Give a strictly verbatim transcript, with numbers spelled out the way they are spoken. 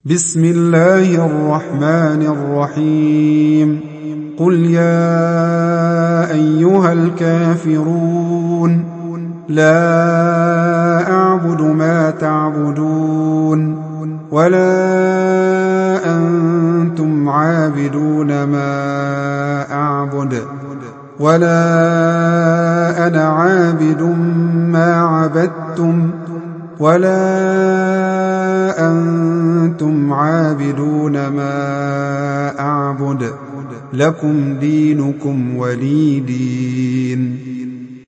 بسم الله الرحمن الرحيم قل يا أيها الكافرون لا أعبد ما تعبدون ولا أنتم عابدون ما أعبد ولا أنا عابد ما عبدتم ولا أنتم عابدون ما أعبد لكم دينكم ولي دين.